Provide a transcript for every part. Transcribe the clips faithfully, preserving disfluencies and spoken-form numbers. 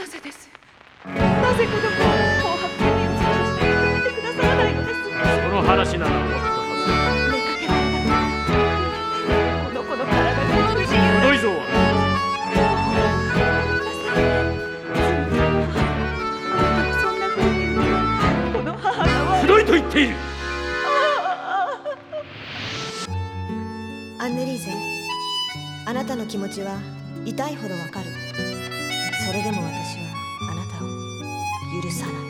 ぜです。なぜ子供を紅白に移してやめてくださらないのです。 その話なら終わったはず。 出かけられたこの子の体が不自由。 くどいぞ。 そんな風に言うのはこの母が悪い。 くどいと言っている。 アンネリーゼ、あなたの気持ちは痛いほどわかる。それでも私はあなたを許さない。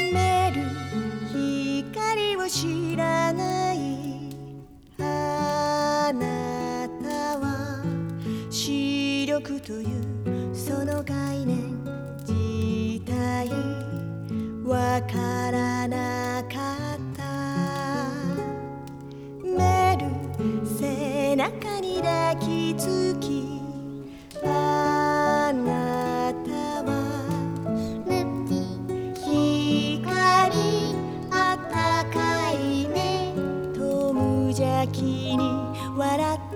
メル光を知らないあなたは視力というその概念自体わからなかった。メル背中に抱きつきあなたは光あったかいねと無邪気に笑った。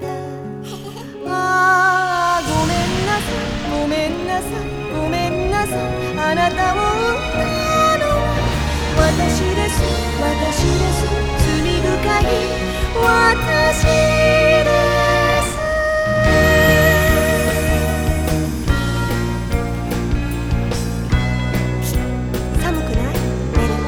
ああごめんなさいごめんなさいごめんなさい、あなたを産んだのは私です私です罪深い私です。 寒くない？メル。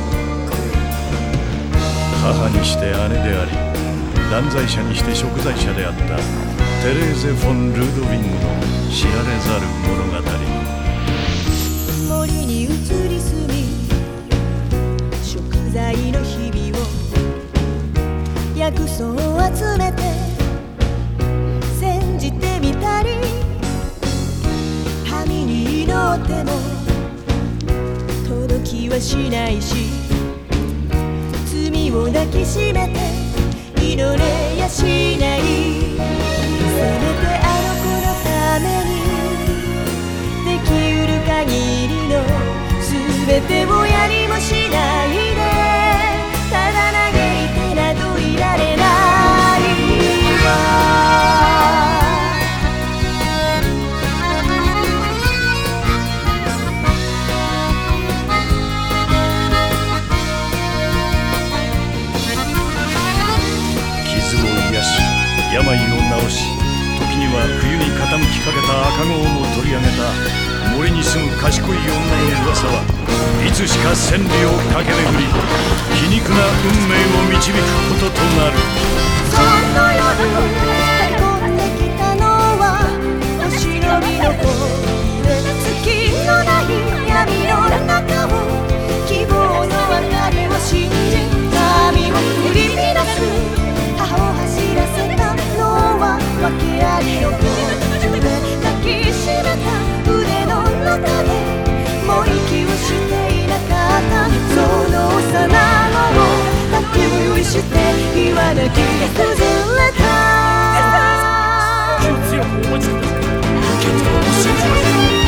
母にして姉であり断罪者にして贖罪者であったテレーゼ・フォン・ルードウィングの知られざる物語。 森に移り住み食材の日々を薬草を集めて煎じてみたり神に祈っても届きはしないし罪を抱きしめて祈れやしない。せめてあの子のためにできうる限りのすべてをやりもしないでただ嘆いてなどいられないわ。 傷を癒し病を治し時には冬に傾きかけた赤子をも取り上げた森に住む賢い女の噂はいつしか千里を駆け巡り皮肉な運命を導くこととなる。 その夜駆け込んできたのは星の実の声で月のない闇の中を希望の明かりを信じ神を振り乱す母を走らせたのは訳ありの声で抱きしめた腕の中でもう息をしていなかったその幼子を抱き恋して岩だけが崩れた。 気を強くお待ちください。結論を信じましょう。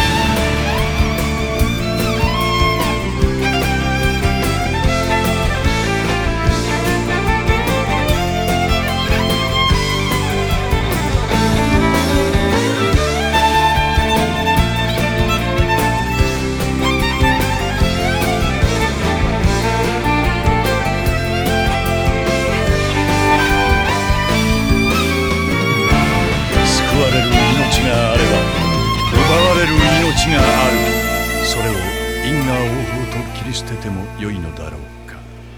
救われる命があれば奪われる命がある。それを因果応報と切り捨ててもよいのだろうか。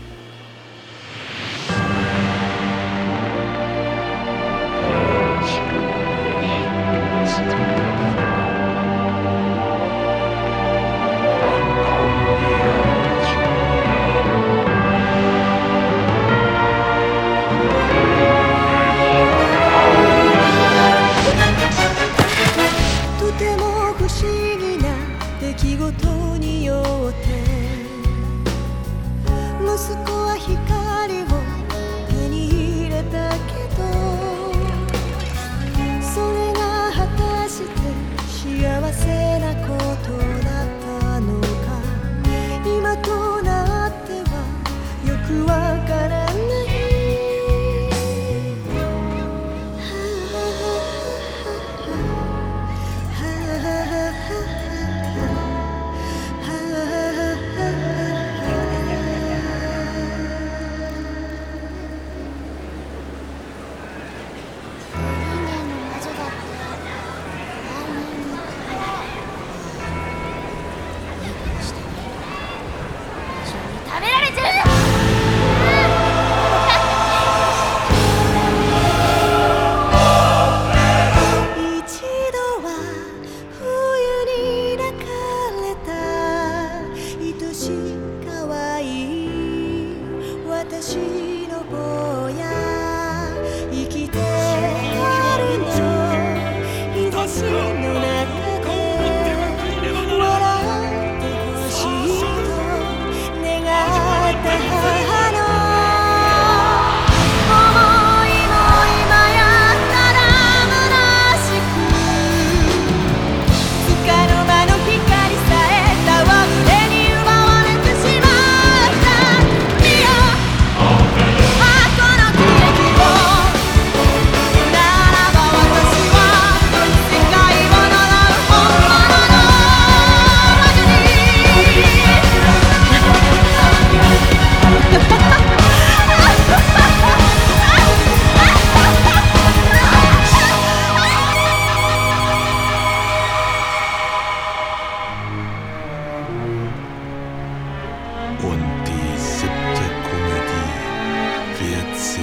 とても不思議な出来事によって息子は光を手に入れたけどそれが果たして幸せなことだったのか今となってはよくわからない。はあはあはあはあ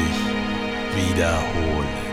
Wiederholen.